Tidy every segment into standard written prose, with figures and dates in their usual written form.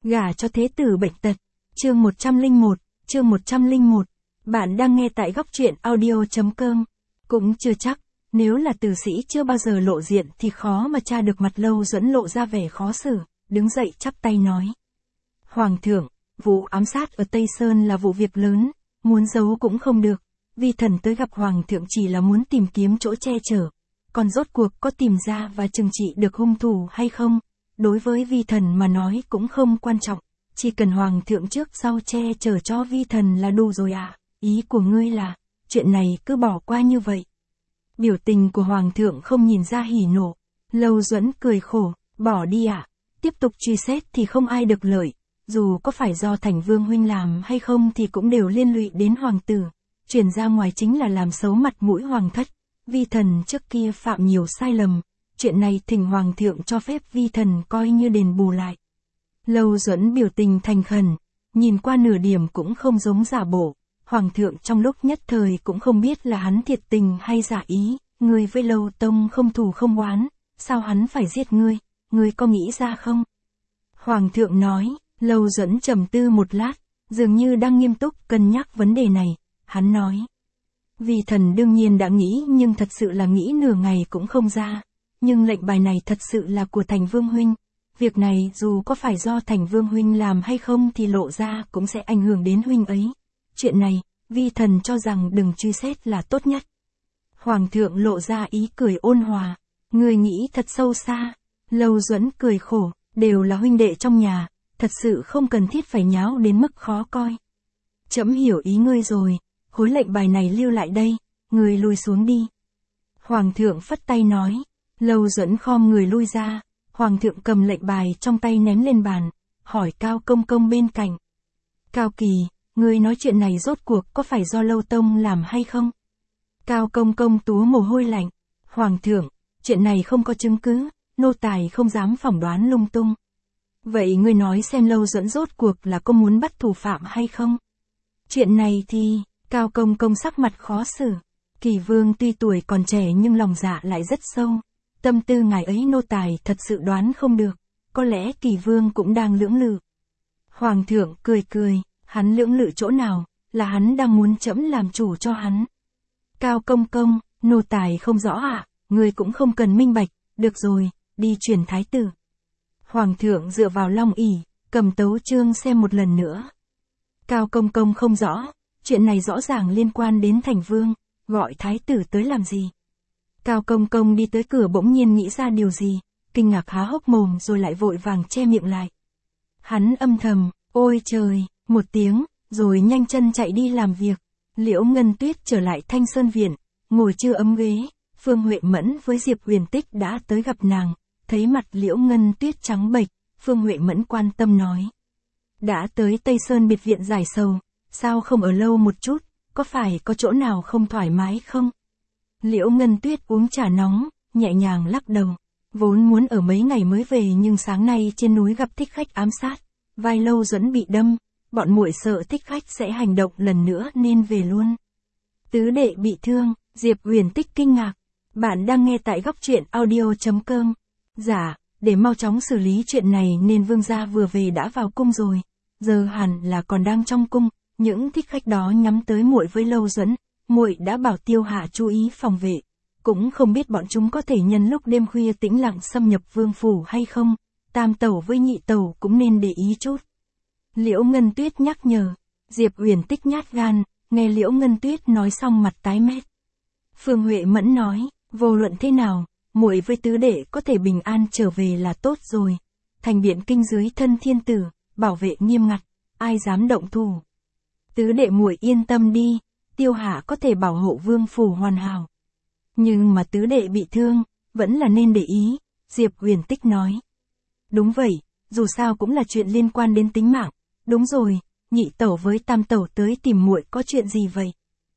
Gả cho thế tử bệnh tật. Chương 101. Bạn đang nghe tại góc truyện audio.com. Cũng chưa chắc, nếu là tử sĩ chưa bao giờ lộ diện thì khó mà tra được mặt Lâu Duẫn lộ ra vẻ khó xử, đứng dậy chắp tay nói. Hoàng thượng, vụ ám sát ở Tây Sơn là vụ việc lớn, muốn giấu cũng không được, vi thần tới gặp Hoàng thượng chỉ là muốn tìm kiếm chỗ che chở. Còn rốt cuộc có tìm ra và trừng trị được hung thủ hay không, đối với vi thần mà nói cũng không quan trọng, chỉ cần Hoàng thượng trước sau che chở cho vi thần là đủ rồi à, ý của ngươi là, chuyện này cứ bỏ qua như vậy. Biểu tình của Hoàng thượng không nhìn ra hỉ nộ, Lâu Duẫn cười khổ, bỏ đi ạ, tiếp tục truy xét thì không ai được lợi, dù có phải do Thành Vương huynh làm hay không thì cũng đều liên lụy đến hoàng tử, truyền ra ngoài chính là làm xấu mặt mũi hoàng thất. Vi thần trước kia phạm nhiều sai lầm, chuyện này thỉnh Hoàng thượng cho phép vi thần coi như đền bù lại. Lâu Duẫn biểu tình thành khẩn, nhìn qua nửa điểm cũng không giống giả bộ, Hoàng thượng trong lúc nhất thời cũng không biết là hắn thiệt tình hay giả ý, ngươi với Lâu Tông không thù không oán, sao hắn phải giết ngươi có nghĩ ra không? Hoàng thượng nói, Lâu Duẫn trầm tư một lát, dường như đang nghiêm túc cân nhắc vấn đề này, hắn nói. Vi thần đương nhiên đã nghĩ nhưng thật sự là nghĩ nửa ngày cũng không ra. Nhưng lệnh bài này thật sự là của Thành Vương huynh. Việc này dù có phải do Thành Vương huynh làm hay không thì lộ ra cũng sẽ ảnh hưởng đến huynh ấy. Chuyện này, vi thần cho rằng đừng truy xét là tốt nhất. Hoàng thượng lộ ra ý cười ôn hòa. Người nghĩ thật sâu xa. Lâu Duẫn cười khổ, đều là huynh đệ trong nhà, thật sự không cần thiết phải nháo đến mức khó coi. Trẫm hiểu ý ngươi rồi. Khối lệnh bài này lưu lại đây, người lui xuống đi. Hoàng thượng phất tay nói, Lâu Duẫn khom người lui ra, Hoàng thượng cầm lệnh bài trong tay ném lên bàn, hỏi Cao Công Công bên cạnh. Cao Kỳ, ngươi nói chuyện này rốt cuộc có phải do Lâu Tông làm hay không? Cao Công Công túa mồ hôi lạnh, Hoàng thượng, chuyện này không có chứng cứ, nô tài không dám phỏng đoán lung tung. Vậy ngươi nói xem Lâu Duẫn rốt cuộc là có muốn bắt thủ phạm hay không? Chuyện này thì... Cao Công Công sắc mặt khó xử. Kỳ Vương tuy tuổi còn trẻ nhưng lòng dạ lại rất sâu. Tâm tư ngài ấy nô tài thật sự đoán không được. Có lẽ Kỳ Vương cũng đang lưỡng lự. Hoàng thượng cười, hắn lưỡng lự chỗ nào, là hắn đang muốn trẫm làm chủ cho hắn. Cao Công Công, nô tài không rõ ạ, người cũng không cần minh bạch, được rồi, đi truyền thái tử. Hoàng thượng dựa vào long ỷ, cầm tấu chương xem một lần nữa. Cao Công Công không rõ. Chuyện này rõ ràng liên quan đến Thành Vương, gọi thái tử tới làm gì? Cao Công Công đi tới cửa bỗng nhiên nghĩ ra điều gì, kinh ngạc há hốc mồm rồi lại vội vàng che miệng lại. Hắn âm thầm, ôi trời, một tiếng, rồi nhanh chân chạy đi làm việc. Liễu Ngân Tuyết trở lại Thanh Sơn Viện, ngồi chưa ấm ghế, Phương Huệ Mẫn với Diệp Huyền Tích đã tới gặp nàng, thấy mặt Liễu Ngân Tuyết trắng bệch, Phương Huệ Mẫn quan tâm nói. Đã tới Tây Sơn biệt viện giải sầu. Sao không ở lâu một chút, có phải có chỗ nào không thoải mái không? Liễu Ngân Tuyết uống trà nóng, nhẹ nhàng lắc đầu. Vốn muốn ở mấy ngày mới về nhưng sáng nay trên núi gặp thích khách ám sát. Vai Lâu Duẫn bị đâm, bọn muội sợ thích khách sẽ hành động lần nữa nên về luôn. Tứ đệ bị thương, Diệp Huyền Tích kinh ngạc. Bạn đang nghe tại góc truyện audio.com. Dạ, để mau chóng xử lý chuyện này nên vương gia vừa về đã vào cung rồi. Giờ hẳn là còn đang trong cung. Những thích khách đó nhắm tới muội với Lâu Duẫn, muội đã bảo Tiêu Hạ chú ý phòng vệ, cũng không biết bọn chúng có thể nhân lúc đêm khuya tĩnh lặng xâm nhập vương phủ hay không, Tam tẩu với Nhị tẩu cũng nên để ý chút. Liễu Ngân Tuyết nhắc nhở, Diệp Huyền Tích nhát gan, nghe Liễu Ngân Tuyết nói xong mặt tái mét. Phương Huệ Mẫn nói, vô luận thế nào, muội với tứ đệ có thể bình an trở về là tốt rồi. Thành Biện Kinh dưới thân thiên tử, bảo vệ nghiêm ngặt, ai dám động thủ. Tứ đệ muội yên tâm đi, Tiêu Hạ có thể bảo hộ vương phủ hoàn hảo. Nhưng mà tứ đệ bị thương, vẫn là nên để ý, Diệp Huyền Tích nói. Đúng vậy, dù sao cũng là chuyện liên quan đến tính mạng. Đúng rồi, Nhị tẩu với Tam tẩu tới tìm muội có chuyện gì vậy?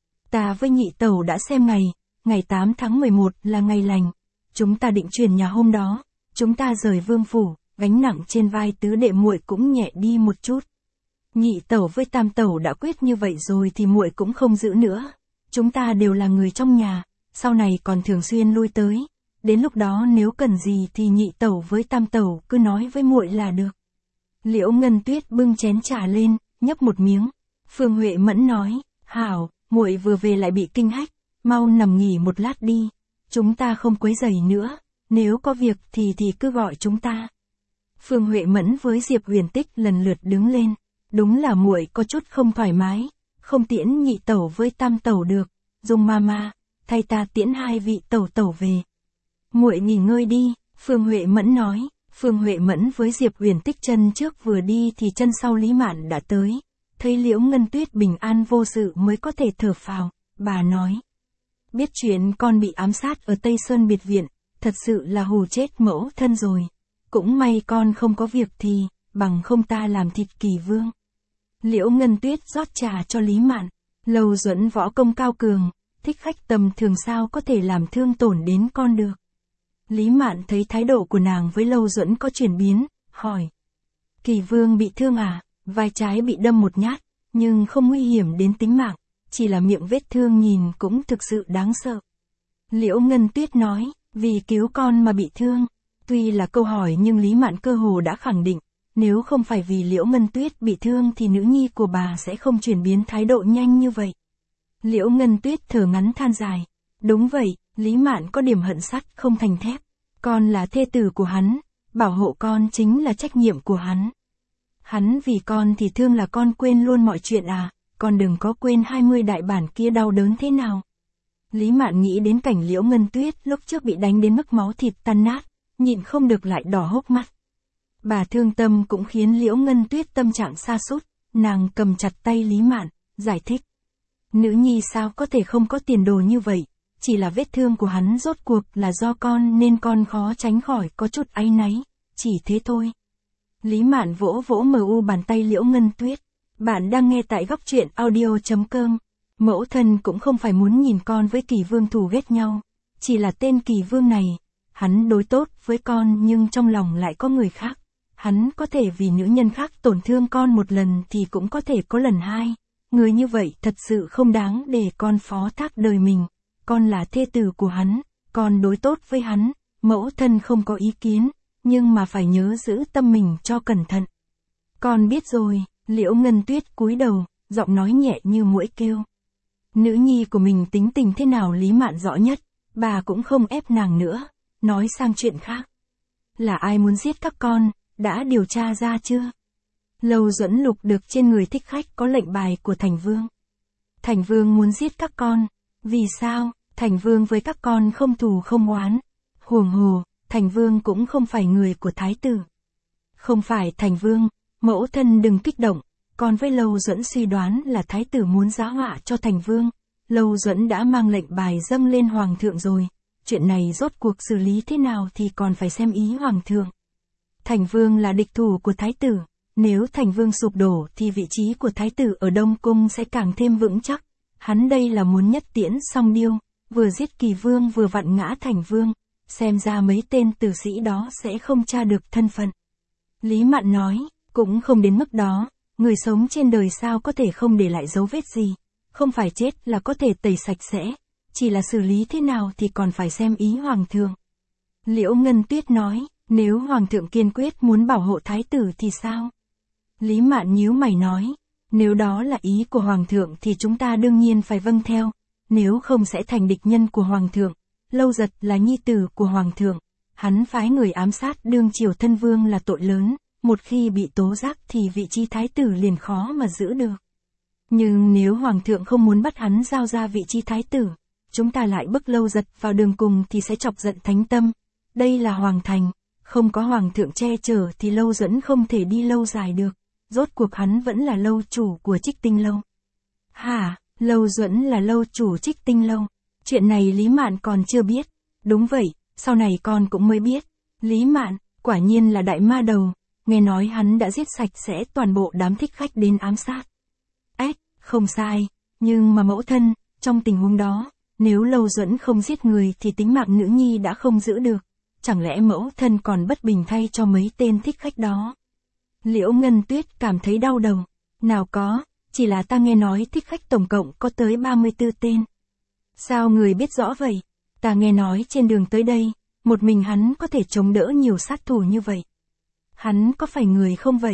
Ta với Nhị tẩu đã xem ngày 8 tháng 11 là ngày lành. Chúng ta định chuyển nhà hôm đó, chúng ta rời vương phủ, gánh nặng trên vai tứ đệ muội cũng nhẹ đi một chút. Nhị tẩu với Tam tẩu đã quyết như vậy rồi thì muội cũng không giữ nữa. Chúng ta đều là người trong nhà, sau này còn thường xuyên lui tới. Đến lúc đó nếu cần gì thì Nhị tẩu với Tam tẩu cứ nói với muội là được. Liễu Ngân Tuyết bưng chén trà lên, nhấp một miếng. Phương Huệ Mẫn nói, hảo, muội vừa về lại bị kinh hách, mau nằm nghỉ một lát đi, chúng ta không quấy rầy nữa, nếu có việc thì cứ gọi chúng ta. Phương Huệ Mẫn với Diệp Huyền Tích lần lượt đứng lên, đúng là muội có chút không thoải mái, không tiễn nhị tẩu với tam tẩu được, Dung mama, thay ta tiễn hai vị tẩu tẩu về. Muội nghỉ ngơi đi, Phương Huệ Mẫn nói. Phương Huệ Mẫn với Diệp Huyền Tích chân trước vừa đi thì chân sau Lý Mạn đã tới, thấy Liễu Ngân Tuyết bình an vô sự mới có thể thở phào, bà nói. Biết chuyện con bị ám sát ở Tây Sơn biệt viện, thật sự là hù chết mẫu thân rồi, cũng may con không có việc thì, bằng không ta làm thịt Kỳ Vương. Liễu Ngân Tuyết rót trà cho Lý Mạn, Lâu Duẫn võ công cao cường, thích khách tầm thường sao có thể làm thương tổn đến con được. Lý Mạn thấy thái độ của nàng với Lâu Duẫn có chuyển biến, hỏi. Kỳ Vương bị thương à? Vai trái bị đâm một nhát, nhưng không nguy hiểm đến tính mạng, chỉ là miệng vết thương nhìn cũng thực sự đáng sợ. Liễu Ngân Tuyết nói, vì cứu con mà bị thương. Tuy là câu hỏi nhưng Lý Mạn cơ hồ đã khẳng định, nếu không phải vì Liễu Ngân Tuyết bị thương thì nữ nhi của bà sẽ không chuyển biến thái độ nhanh như vậy. Liễu Ngân Tuyết thở ngắn than dài. Đúng vậy, Lý Mạn có điểm hận sắt không thành thép. Con là thê tử của hắn, bảo hộ con chính là trách nhiệm của hắn. Hắn vì con thì thương là con quên luôn mọi chuyện à, con đừng có quên 20 đại bản kia đau đớn thế nào. Lý Mạn nghĩ đến cảnh Liễu Ngân Tuyết lúc trước bị đánh đến mức máu thịt tan nát, nhịn không được lại đỏ hốc mắt. Bà thương tâm cũng khiến Liễu Ngân Tuyết tâm trạng sa sút, nàng cầm chặt tay Lý Mạn, giải thích. Nữ nhi sao có thể không có tiền đồ như vậy, chỉ là vết thương của hắn rốt cuộc là do con nên con khó tránh khỏi có chút áy náy, chỉ thế thôi. Lý Mạn vỗ vỗ mờ bàn tay Liễu Ngân Tuyết. Bạn đang nghe tại góc truyện audio.com. Mẫu thân cũng không phải muốn nhìn con với Kỳ Vương thù ghét nhau, chỉ là tên Kỳ Vương này, hắn đối tốt với con nhưng trong lòng lại có người khác. Hắn có thể vì nữ nhân khác tổn thương con một lần thì cũng có thể có lần hai. Người như vậy thật sự không đáng để con phó thác đời mình. Con là thê tử của hắn, con đối tốt với hắn, mẫu thân không có ý kiến, nhưng mà phải nhớ giữ tâm mình cho cẩn thận. Con biết rồi, Liễu Ngân Tuyết cúi đầu, giọng nói nhẹ như muỗi kêu. Nữ nhi của mình tính tình thế nào Lý Mạn rõ nhất, bà cũng không ép nàng nữa, nói sang chuyện khác. Là ai muốn giết các con, đã điều tra ra chưa? Lâu Duẫn lục được trên người thích khách có lệnh bài của Thành Vương. Thành Vương muốn giết các con, vì sao? Thành Vương với các con không thù không oán. Huống hồ, Thành Vương cũng không phải người của Thái tử. Không phải Thành Vương, mẫu thân đừng kích động, con với Lâu Duẫn suy đoán là Thái tử muốn giá họa cho Thành Vương. Lâu Duẫn đã mang lệnh bài dâng lên Hoàng thượng rồi, chuyện này rốt cuộc xử lý thế nào thì còn phải xem ý Hoàng thượng. Thành Vương là địch thủ của Thái tử, nếu Thành Vương sụp đổ thì vị trí của Thái tử ở Đông Cung sẽ càng thêm vững chắc. Hắn đây là muốn nhất tiễn song điêu, vừa giết Kỳ Vương vừa vặn ngã Thành Vương, xem ra mấy tên tử sĩ đó sẽ không tra được thân phận. Lý Mạn nói, cũng không đến mức đó, người sống trên đời sao có thể không để lại dấu vết gì, không phải chết là có thể tẩy sạch sẽ, chỉ là xử lý thế nào thì còn phải xem ý Hoàng thượng. Liễu Ngân Tuyết nói, nếu Hoàng thượng kiên quyết muốn bảo hộ Thái tử thì sao? Lý Mạn nhíu mày nói, nếu đó là ý của Hoàng thượng thì chúng ta đương nhiên phải vâng theo, nếu không sẽ thành địch nhân của Hoàng thượng. Lâu Giật là nhi tử của Hoàng thượng, hắn phái người ám sát đương triều thân vương là tội lớn, một khi bị tố giác thì vị trí Thái tử liền khó mà giữ được. Nhưng nếu Hoàng thượng không muốn bắt hắn giao ra vị trí Thái tử, chúng ta lại bức Lâu Giật vào đường cùng thì sẽ chọc giận Thánh Tâm. Đây là Hoàng thành, không có Hoàng thượng che chở thì Lâu Duẫn không thể đi lâu dài được. Rốt cuộc hắn vẫn là lâu chủ của Trích Tinh Lâu. Hả, Lâu Duẫn là lâu chủ Trích Tinh Lâu. Chuyện này Lý Mạn còn chưa biết. Đúng vậy, sau này con cũng mới biết. Lý Mạn, quả nhiên là đại ma đầu. Nghe nói hắn đã giết sạch sẽ toàn bộ đám thích khách đến ám sát. Không sai. Nhưng mà mẫu thân, trong tình huống đó, nếu Lâu Duẫn không giết người thì tính mạng nữ nhi đã không giữ được. Chẳng lẽ mẫu thân còn bất bình thay cho mấy tên thích khách đó? Liễu Ngân Tuyết cảm thấy đau đầu. Nào có, chỉ là ta nghe nói thích khách tổng cộng có tới 34 tên. Sao người biết rõ vậy? Ta nghe nói trên đường tới đây, một mình hắn có thể chống đỡ nhiều sát thủ như vậy. Hắn có phải người không vậy?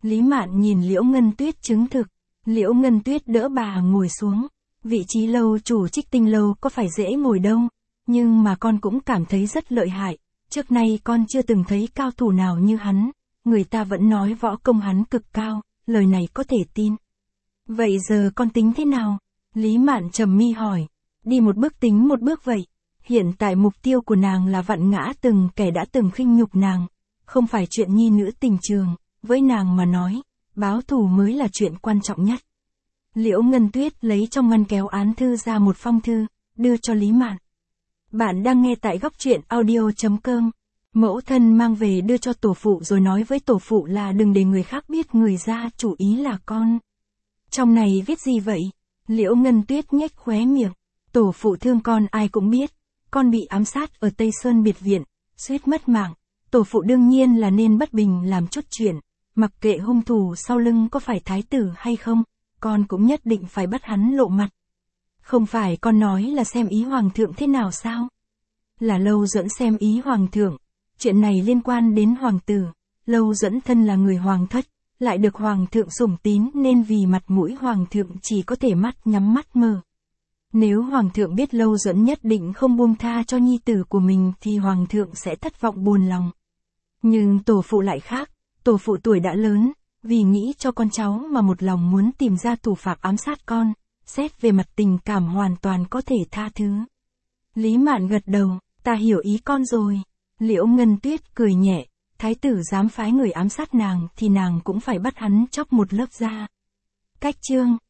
Lý Mạn nhìn Liễu Ngân Tuyết chứng thực. Liễu Ngân Tuyết đỡ bà ngồi xuống. Vị trí lâu chủ Trích Tinh lâu có phải dễ ngồi đâu, nhưng mà con cũng cảm thấy rất lợi hại. Trước nay con chưa từng thấy cao thủ nào như hắn. Người ta vẫn nói võ công hắn cực cao, lời này có thể tin. Vậy giờ con tính thế nào? Lý Mạn trầm mi hỏi. Đi một bước tính một bước vậy. Hiện tại mục tiêu của nàng là vặn ngã từng kẻ đã từng khinh nhục nàng. Không phải chuyện nhi nữ tình trường, với nàng mà nói, báo thù mới là chuyện quan trọng nhất. Liễu Ngân Tuyết lấy trong ngăn kéo án thư ra một phong thư, đưa cho Lý Mạn. Bạn đang nghe tại góc truyện audio.com. Mẫu thân mang về đưa cho tổ phụ rồi nói với tổ phụ là đừng để người khác biết người ra, chủ ý là con. Trong này viết gì vậy? Liễu Ngân Tuyết nhếch khóe miệng. Tổ phụ thương con ai cũng biết. Con bị ám sát ở Tây Sơn biệt viện, suýt mất mạng. Tổ phụ đương nhiên là nên bất bình làm chút chuyện. Mặc kệ hung thủ sau lưng có phải thái tử hay không, con cũng nhất định phải bắt hắn lộ mặt. Không phải con nói là xem ý hoàng thượng thế nào sao? Là Lâu Duẫn xem ý hoàng thượng. Chuyện này liên quan đến hoàng tử. Lâu Duẫn thân là người hoàng thất, lại được hoàng thượng sủng tín nên vì mặt mũi hoàng thượng chỉ có thể mắt nhắm mắt mở. Nếu hoàng thượng biết Lâu Duẫn nhất định không buông tha cho nhi tử của mình thì hoàng thượng sẽ thất vọng buồn lòng. Nhưng tổ phụ lại khác, tổ phụ tuổi đã lớn, vì nghĩ cho con cháu mà một lòng muốn tìm ra thủ phạm ám sát con, xét về mặt tình cảm hoàn toàn có thể tha thứ. Lý Mạn gật đầu, ta hiểu ý con rồi. Liễu Ngân Tuyết cười nhẹ, thái tử dám phái người ám sát nàng thì nàng cũng phải bắt hắn chóc một lớp da. Cách chương